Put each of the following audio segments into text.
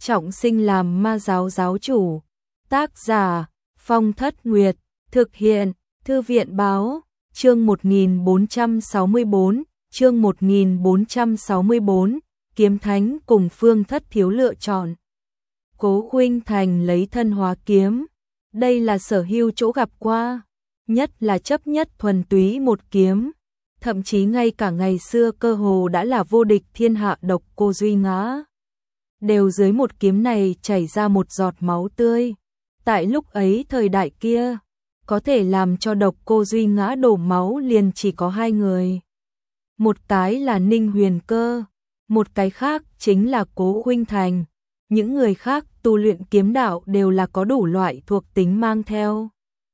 trọng sinh làm ma giáo giáo chủ. Tác giả Phong Thất Nguyệt. Thực hiện Thư viện Báo. Chương 1464. Chương 1464. Kiếm Thánh cùng Phương Thất Thiếu lựa chọn. Cố Khuynh Thành lấy thân hóa kiếm. Đây là Sở Hưu chỗ gặp qua, nhất là chấp nhất thuần túy một kiếm. Thậm chí ngay cả ngày xưa cơ hồ đã là vô địch thiên hạ Độc Cô Duy Ngã, đều dưới một kiếm này chảy ra một giọt máu tươi. Tại lúc ấy thời đại kia, có thể làm cho Độc Cô Duy Ngã đổ máu liền chỉ có hai người. Một cái là Ninh Huyền Cơ, một cái khác chính là Cố Khuynh Thành. Những người khác tu luyện kiếm đạo đều là có đủ loại thuộc tính mang theo.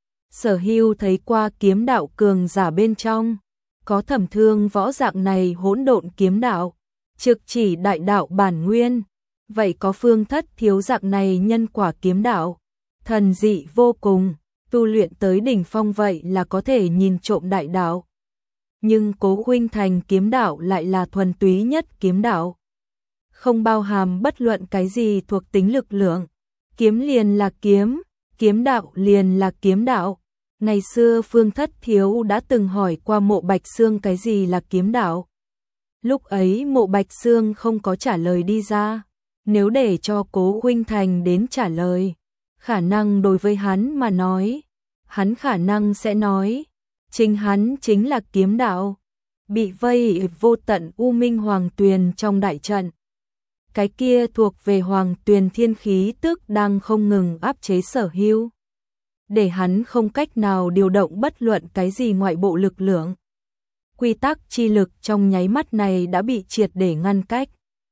Sở Hưu thấy qua kiếm đạo cường giả bên trong, có Thẩm Thương Võ dạng này hỗn độn kiếm đạo, trực chỉ đại đạo bản nguyên. Vậy có Phương Thất Thiếu dạng này nhân quả kiếm đạo, thần dị vô cùng, tu luyện tới đỉnh phong vậy là có thể nhìn trộm đại đạo. Nhưng Cố Khuynh Thành kiếm đạo lại là thuần túy nhất kiếm đạo, không bao hàm bất luận cái gì thuộc tính lực lượng. Kiếm liền là kiếm, kiếm đạo liền là kiếm đạo. Ngày xưa Phương Thất Thiếu đã từng hỏi qua Mộ Bạch Xương cái gì là kiếm đạo. Lúc ấy Mộ Bạch Xương không có trả lời đi ra. Nếu để cho Cố Khuynh Thành đến trả lời, khả năng đối với hắn mà nói, hắn khả năng sẽ nói, chính hắn chính là kiếm đạo. Bị vây vô tận U Minh Hoàng Tuyền trong đại trận. Cái kia thuộc về Hoàng Tuyền thiên khí tức đang không ngừng áp chế Sở Hưu, để hắn không cách nào điều động bất luận cái gì ngoại bộ lực lượng. Quy tắc chi lực trong nháy mắt này đã bị triệt để ngăn cách.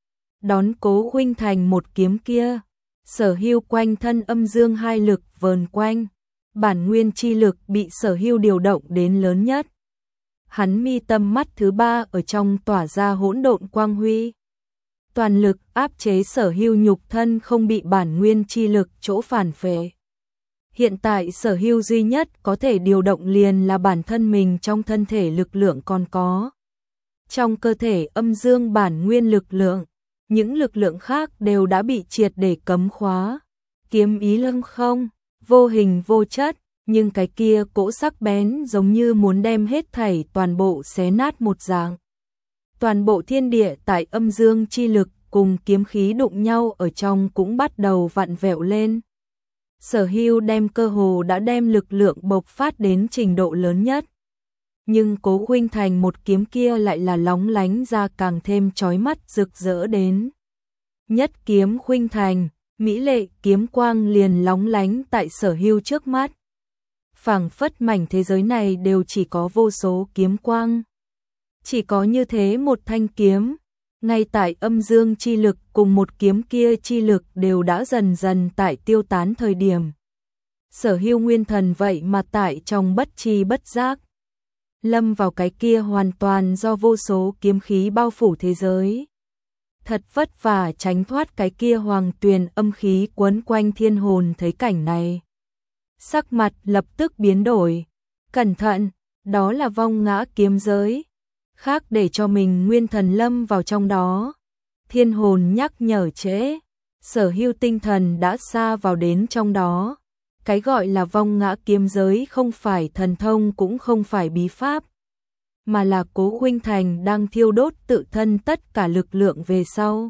Đón Cố Khuynh Thành một kiếm kia, Sở Hưu quanh thân âm dương hai lực vờn quanh, bản nguyên chi lực bị Sở Hưu điều động đến lớn nhất. Hắn mi tâm mắt thứ ba ở trong tỏa ra hỗn độn quang huy, toàn lực áp chế Sở Hưu nhục thân không bị bản nguyên chi lực chỗ phản phệ. Hiện tại Sở Hưu duy nhất có thể điều động liền là bản thân mình trong thân thể lực lượng còn có. Trong cơ thể âm dương bản nguyên lực lượng, những lực lượng khác đều đã bị triệt để cấm khóa. Kiếm ý lăng không, vô hình vô chất, nhưng cái kia cỗ sắc bén giống như muốn đem hết thảy toàn bộ xé nát một dạng. Toàn bộ thiên địa tại âm dương chi lực cùng kiếm khí đụng nhau ở trong cũng bắt đầu vặn vẹo lên. Sở Hưu đem cơ hồ đã đem lực lượng bộc phát đến trình độ lớn nhất. Nhưng Cố Khuynh Thành một kiếm kia lại là lóng lánh ra càng thêm chói mắt rực rỡ đến. Nhất kiếm Khuynh Thành, mỹ lệ kiếm quang liền lóng lánh tại Sở Hưu trước mắt. Phảng phất mảnh thế giới này đều chỉ có vô số kiếm quang. Chỉ có như thế một thanh kiếm, ngay tại âm dương chi lực cùng một kiếm kia chi lực đều đã dần dần tại tiêu tán thời điểm. Sở Hưu nguyên thần vậy mà tại trong bất tri bất giác lâm vào cái kia hoàn toàn do vô số kiếm khí bao phủ thế giới. Thật vất vả tránh thoát cái kia Hoàng Tuyền âm khí quấn quanh thiên hồn thấy cảnh này, sắc mặt lập tức biến đổi. Cẩn thận, đó là vong ngã kiếm giới. Khác để cho mình nguyên thần lâm vào trong đó. Thiên hồn nhắc nhở trễ, Sở Hưu tinh thần đã xa vào đến trong đó. Cái gọi là vong ngã kiếm giới không phải thần thông cũng không phải bí pháp, mà là Cố Khuynh Thành đang thiêu đốt tự thân tất cả lực lượng về sau.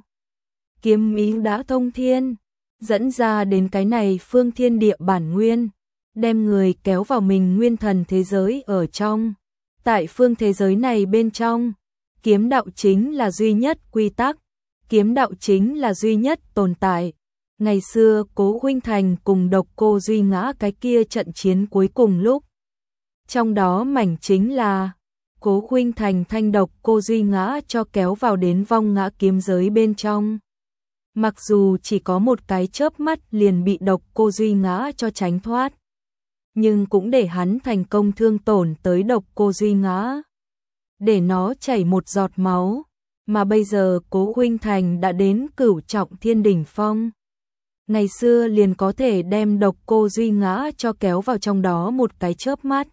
Kiếm ý đã thông thiên, dẫn ra đến cái này phương thiên địa bản nguyên, đem người kéo vào mình nguyên thần thế giới ở trong. Tại phương thế giới này bên trong, kiếm đạo chính là duy nhất quy tắc, kiếm đạo chính là duy nhất tồn tại. Ngày xưa Cố Khuynh Thành cùng Độc Cô Duy Ngã cái kia trận chiến cuối cùng lúc, trong đó mảnh chính là Cố Khuynh Thành thanh Độc Cô Duy Ngã cho kéo vào đến vong ngã kiếm giới bên trong. Mặc dù chỉ có một cái chớp mắt liền bị Độc Cô Duy Ngã cho tránh thoát, nhưng cũng để hắn thành công thương tổn tới Độc Cô Duy Ngã, để nó chảy một giọt máu. Mà bây giờ Cố Khuynh Thành đã đến cửu trọng thiên đỉnh phong, ngày xưa liền có thể đem Độc Cô Duy Ngã cho kéo vào trong đó một cái chớp mắt.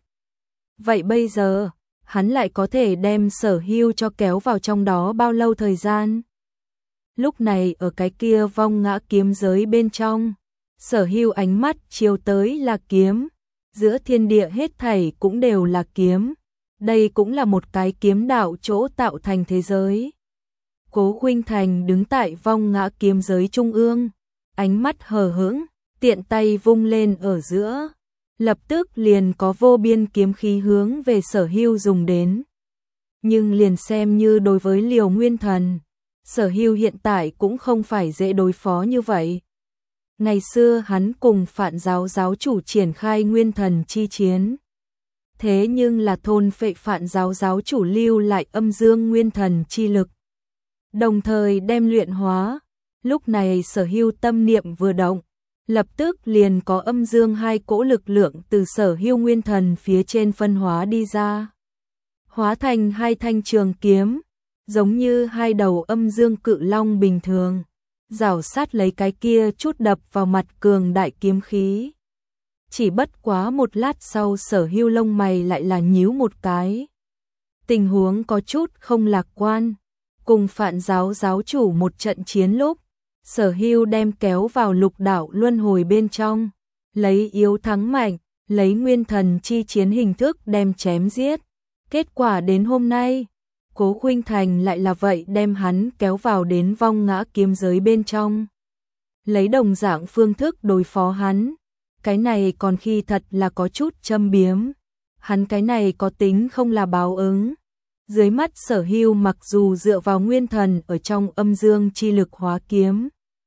Vậy bây giờ, hắn lại có thể đem Sở Hưu cho kéo vào trong đó bao lâu thời gian? Lúc này ở cái kia vong ngã kiếm giới bên trong, Sở Hưu ánh mắt chiếu tới là kiếm, giữa thiên địa hết thảy cũng đều là kiếm, đây cũng là một cái kiếm đạo chỗ tạo thành thế giới. Cố Khuynh Thành đứng tại vong ngã kiếm giới trung ương, ánh mắt hờ hững, tiện tay vung lên ở giữa, lập tức liền có vô biên kiếm khí hướng về Sở Hưu dùng đến. Nhưng liền xem như đối với Liều Nguyên Thần, Sở Hưu hiện tại cũng không phải dễ đối phó như vậy. Ngày xưa hắn cùng Phạn giáo giáo chủ triển khai Nguyên Thần chi chiến. Thế nhưng là thôn phệ Phạn giáo giáo chủ lưu lại âm dương Nguyên Thần chi lực, đồng thời đem luyện hóa. Lúc này Sở Hưu tâm niệm vừa động, lập tức liền có âm dương hai cỗ lực lượng từ Sở Hưu Nguyên Thần phía trên phân hóa đi ra, hóa thành hai thanh trường kiếm, giống như hai đầu âm dương cự long bình thường, rảo sát lấy cái kia chút đập vào mặt cường đại kiếm khí. Chỉ bất quá một lát sau Sở Hưu lông mày lại là nhíu một cái. Tình huống có chút không lạc quan. Cùng Phạn giáo giáo chủ một trận chiến lúc, Sở Hưu đem kéo vào lục đạo luân hồi bên trong, lấy yếu thắng mạnh, lấy Nguyên Thần chi chiến hình thức đem chém giết. Kết quả đến hôm nay, Cố Khuynh Thành lại là vậy đem hắn kéo vào đến vong ngã kiếm giới bên trong, lấy đồng dạng phương thức đối phó hắn. Cái này còn khi thật là có chút châm biếm. Hắn cái này có tính không là báo ứng. Dưới mắt Sở Hưu mặc dù dựa vào Nguyên Thần ở trong âm dương chi lực hóa kiếm,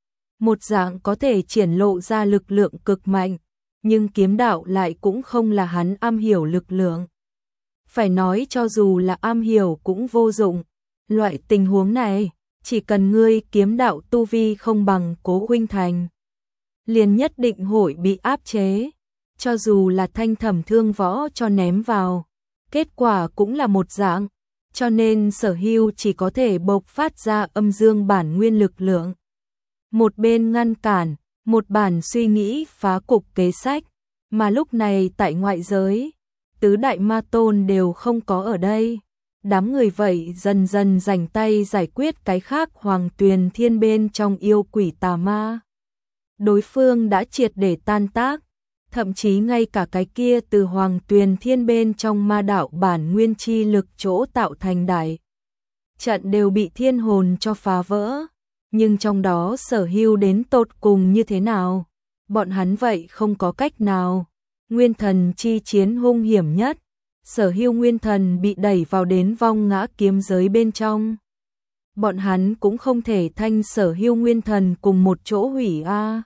một dạng có thể triển lộ ra lực lượng cực mạnh, nhưng kiếm đạo lại cũng không là hắn am hiểu lực lượng. Phải nói cho dù là am hiểu cũng vô dụng. Loại tình huống này, chỉ cần ngươi kiếm đạo tu vi không bằng Cố Khuynh Thành, liền nhất định hội bị áp chế. Cho dù là Thanh Thẩm Thương Võ cho ném vào, kết quả cũng là một dạng. Cho nên Sở Hưu chỉ có thể bộc phát ra âm dương bản nguyên lực lượng. Một bên ngăn cản, một bản suy nghĩ phá cục kế sách. Mà lúc này tại ngoại giới, tứ đại ma tôn đều không có ở đây. Đám người vậy dần dần rảnh tay giải quyết cái khác Hoàng Tuyền Thiên bên trong yêu quỷ tà ma. Đối phương đã triệt để tan tác, thậm chí ngay cả cái kia từ Hoàng Tuyền Thiên bên trong ma đạo bản nguyên chi lực chỗ tạo thành đại trận đều bị thiên hồn cho phá vỡ. Nhưng trong đó Sở Hưu đến tột cùng như thế nào, bọn hắn vậy không có cách nào. Nguyên Thần chi chiến hung hiểm nhất, Sở Hưu Nguyên Thần bị đẩy vào đến vong ngã kiếm giới bên trong. Bọn hắn cũng không thể thanh Sở Hưu Nguyên Thần cùng một chỗ hủy a.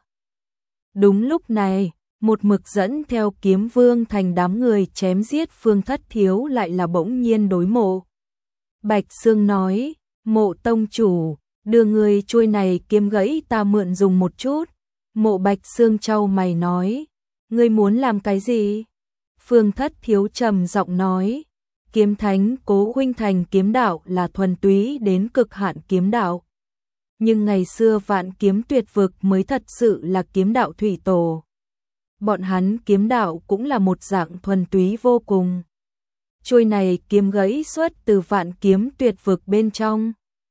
Đúng lúc này, một mực dẫn theo Kiếm Vương thành đám người chém giết Phương Thất Thiếu lại là bỗng nhiên đối Mộ Bạch Xương nói, Mộ tông chủ, đưa người chuôi này kiếm gãy ta mượn dùng một chút. Mộ Bạch Xương chau mày nói, ngươi muốn làm cái gì? Phương Thất Thiếu trầm giọng nói, Kiếm Thánh Cố Khuynh Thành kiếm đạo là thuần túy đến cực hạn kiếm đạo. Nhưng ngày xưa Vạn Kiếm Tuyệt Vực mới thật sự là kiếm đạo thủy tổ. Bọn hắn kiếm đạo cũng là một dạng thuần túy vô cùng. Chuôi này kiếm gãy xuất từ Vạn Kiếm Tuyệt Vực bên trong.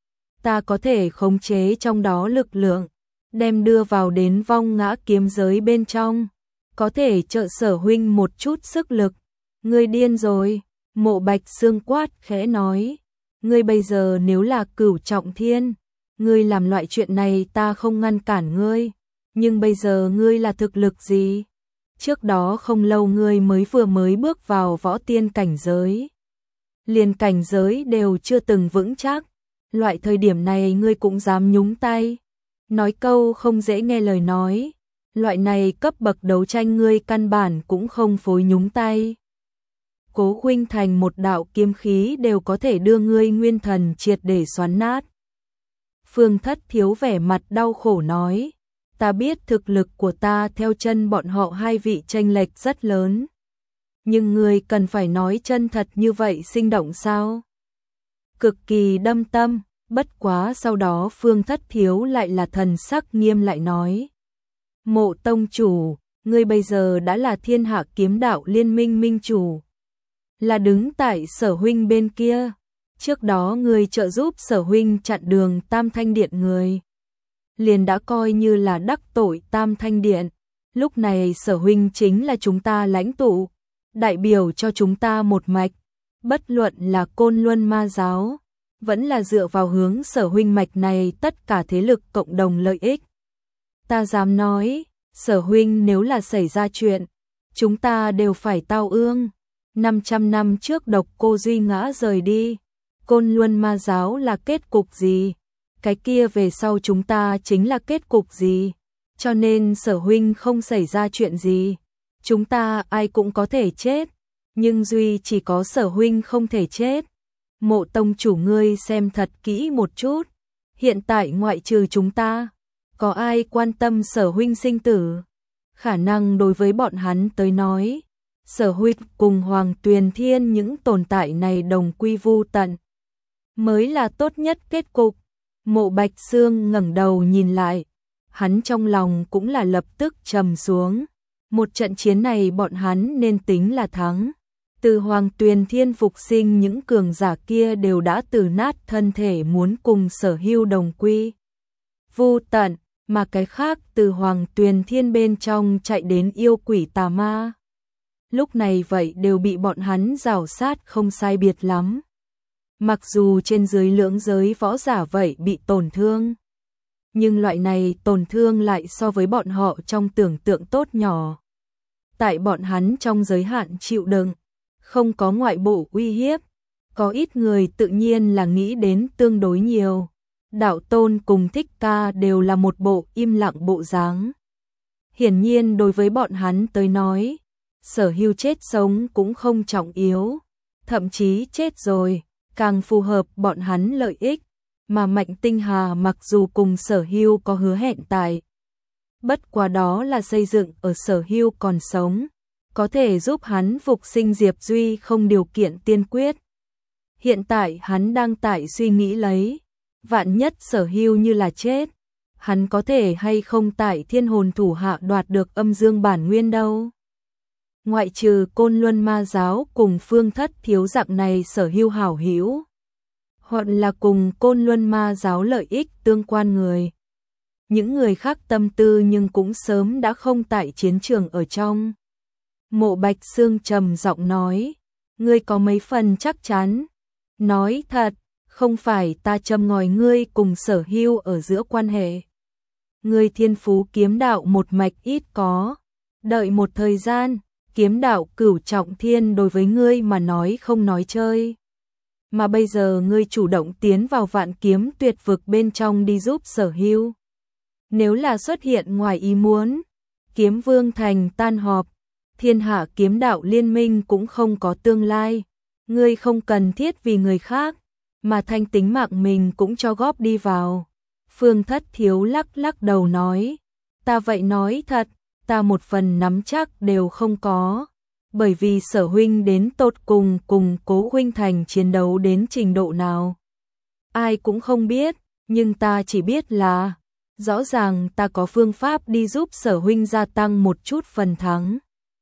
Ta có thể khống chế trong đó lực lượng, đem đưa vào đến vong ngã kiếm giới bên trong. Có thể trợ Sở huynh một chút sức lực. Ngươi điên rồi, Mộ Bạch Xương quát khẽ nói. Ngươi bây giờ nếu là Cửu Trọng Thiên, ngươi làm loại chuyện này ta không ngăn cản ngươi. Nhưng bây giờ ngươi là thực lực gì? Trước đó không lâu ngươi vừa mới bước vào võ tiên cảnh giới. Liền cảnh giới đều chưa từng vững chắc. Loại thời điểm này ngươi cũng dám nhúng tay. Nói câu không dễ nghe lời nói. Loại này cấp bậc đấu tranh ngươi căn bản cũng không phối nhúng tay. Cố Khuynh Thành một đạo kiếm khí đều có thể đưa ngươi Nguyên Thần triệt để xoắn nát. Phương Thất Thiếu vẻ mặt đau khổ nói, ta biết thực lực của ta theo chân bọn họ hai vị chênh lệch rất lớn. Nhưng ngươi cần phải nói chân thật như vậy sinh động sao? Cực kỳ đâm tâm, bất quá sau đó Phương Thất Thiếu lại là thần sắc nghiêm lại nói. Mộ tông chủ, ngươi bây giờ đã là Thiên Hạ Kiếm Đạo Liên Minh minh chủ. Là đứng tại Sở huynh bên kia. trước đó ngươi trợ giúp Sở huynh chặn đường Tam Thanh Điện người, liền đã coi như là đắc tội Tam Thanh Điện, lúc này Sở huynh chính là chúng ta lãnh tụ, đại biểu cho chúng ta một mạch, bất luận là Côn Luân Ma giáo, vẫn là dựa vào hướng Sở huynh mạch này tất cả thế lực cộng đồng lợi ích. Ta dám nói, Sở huynh nếu là xảy ra chuyện, chúng ta đều phải tao ương. 500 năm trước Độc Cô Duy ngã rời đi, Côn Luân Ma giáo là kết cục gì? Cái kia về sau chúng ta chính là kết cục gì? Cho nên Sở huynh không xảy ra chuyện gì, chúng ta ai cũng có thể chết, nhưng duy chỉ có Sở huynh không thể chết. Mộ tông chủ ngươi xem thật kỹ một chút, hiện tại ngoại trừ chúng ta, có ai quan tâm Sở huynh sinh tử? Khả năng đối với bọn hắn tới nói, Sở huynh cùng Hoàng Tuyền Thiên những tồn tại này đồng quy vu tận, mới là tốt nhất kết cục. Mộ Bạch Xương ngẩng đầu nhìn lại, hắn trong lòng cũng là lập tức trầm xuống. Một trận chiến này bọn hắn nên tính là thắng. Từ Hoàng Tuyền Thiên phục sinh những cường giả kia đều đã từ nát thân thể muốn cùng Sở hưu đồng quy vu tận, mà cái khác từ Hoàng Tuyền Thiên bên trong chạy đến yêu quỷ tà ma, lúc này vậy đều bị bọn hắn rào sát không sai biệt lắm. Mặc dù trên dưới lưỡng giới võ giả vậy bị tổn thương, nhưng loại này tổn thương lại so với bọn họ trong tưởng tượng tốt nhỏ. Tại bọn hắn trong giới hạn chịu đựng, không có ngoại bộ uy hiếp, có ít người tự nhiên là nghĩ đến tương đối nhiều. Đạo Tôn cùng Thích Ca đều là một bộ im lặng bộ dáng. Hiển nhiên đối với bọn hắn tới nói, Sở hưu chết sống cũng không trọng yếu, thậm chí chết rồi, càng phù hợp bọn hắn lợi ích, mà Mạnh Tinh Hà mặc dù cùng Sở hưu có hứa hẹn tại, bất quá đó là xây dựng ở Sở hưu còn sống, có thể giúp hắn phục sinh Diệp Duy không điều kiện tiên quyết. Hiện tại hắn đang tại suy nghĩ lấy, vạn nhất Sở hưu như là chết, hắn có thể hay không tại Thiên Hồn thủ hạ đoạt được âm dương bản nguyên đâu. Ngoại trừ Côn Luân Ma giáo cùng Phương Thất Thiếu dạng này Sở hưu hảo hữu, hoặc là cùng Côn Luân Ma giáo lợi ích tương quan người, những người khác tâm tư nhưng cũng sớm đã không tại chiến trường ở trong. Mộ Bạch Xương trầm giọng nói, ngươi có mấy phần chắc chắn? Nói thật, không phải ta châm ngòi ngươi cùng Sở hưu ở giữa quan hệ. Ngươi thiên phú kiếm đạo một mạch ít có, đợi một thời gian, kiếm đạo cửu trọng thiên đối với ngươi mà nói không nói chơi. Mà bây giờ ngươi chủ động tiến vào Vạn Kiếm Tuyệt Vực bên trong đi giúp Sở hưu. Nếu là xuất hiện ngoài ý muốn, Kiếm Vương thành tan họp, thiên hạ kiếm đạo liên minh cũng không có tương lai. Ngươi không cần thiết vì người khác, mà thanh tính mạng mình cũng cho góp đi vào. Phương Thất Thiếu lắc lắc đầu nói, ta vậy nói thật, ta một phần nắm chắc đều không có, bởi vì Sở huynh đến tột cùng Cố huynh thành chiến đấu đến trình độ nào, ai cũng không biết, nhưng ta chỉ biết là, rõ ràng ta có phương pháp đi giúp Sở huynh gia tăng một chút phần thắng.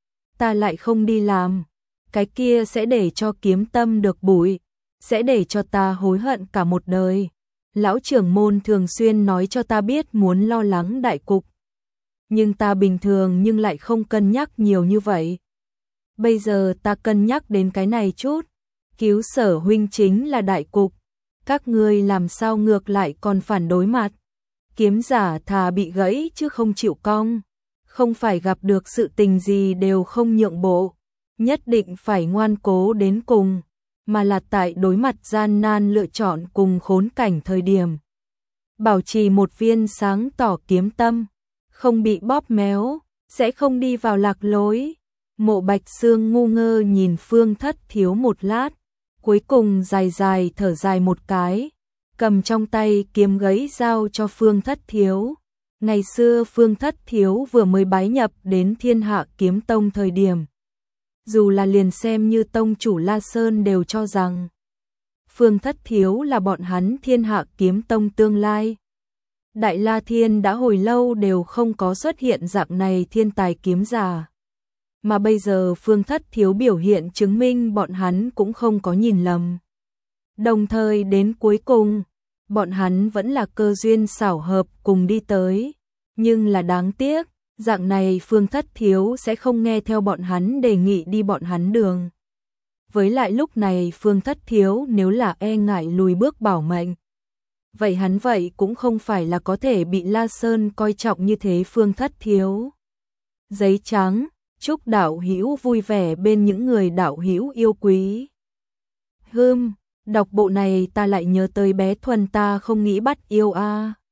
Ta lại không đi làm, cái kia sẽ để cho kiếm tâm được bụi, sẽ để cho ta hối hận cả một đời. Lão trưởng môn thường xuyên nói cho ta biết muốn lo lắng đại cục, nhưng ta bình thường nhưng lại không cân nhắc nhiều như vậy. Bây giờ ta cân nhắc đến cái này chút, cứu Sở huynh chính là đại cục, các ngươi làm sao ngược lại còn phản đối mặt. Kiếm giả thà bị gãy chứ không chịu cong, không phải gặp được sự tình gì đều không nhượng bộ, nhất định phải ngoan cố đến cùng, mà là tại đối mặt gian nan lựa chọn cùng khốn cảnh thời điểm. Bảo trì một viên sáng tỏ kiếm tâm, không bị bóp méo, sẽ không đi vào lạc lối. Mộ Bạch Xương ngu ngơ nhìn Phương Thất Thiếu một lát, cuối cùng dài dài thở dài một cái, cầm trong tay kiếm gãy giao cho Phương Thất Thiếu. Ngày xưa Phương Thất Thiếu vừa mới bái nhập đến Thiên Hạ Kiếm Tông thời điểm, dù là liền xem như tông chủ La Sơn đều cho rằng Phương Thất Thiếu là bọn hắn Thiên Hạ Kiếm Tông tương lai. Đại La Thiên đã hồi lâu đều không có xuất hiện dạng này thiên tài kiếm giả, mà bây giờ Phương Thất Thiếu biểu hiện chứng minh bọn hắn cũng không có nhìn lầm. Đồng thời đến cuối cùng, bọn hắn vẫn là cơ duyên xảo hợp cùng đi tới. Nhưng là đáng tiếc, dạng này Phương Thất Thiếu sẽ không nghe theo bọn hắn đề nghị đi bọn hắn đường. Với lại lúc này Phương Thất Thiếu nếu là e ngại lùi bước bảo mệnh, vậy hắn vậy cũng không phải là có thể bị La Sơn coi trọng như thế. Phương Thất Thiếu. Giấy trắng, chúc đạo hữu vui vẻ bên những người đạo hữu yêu quý. Đọc bộ này ta lại nhớ tới bé Thuần ta không nghĩ bắt yêu a.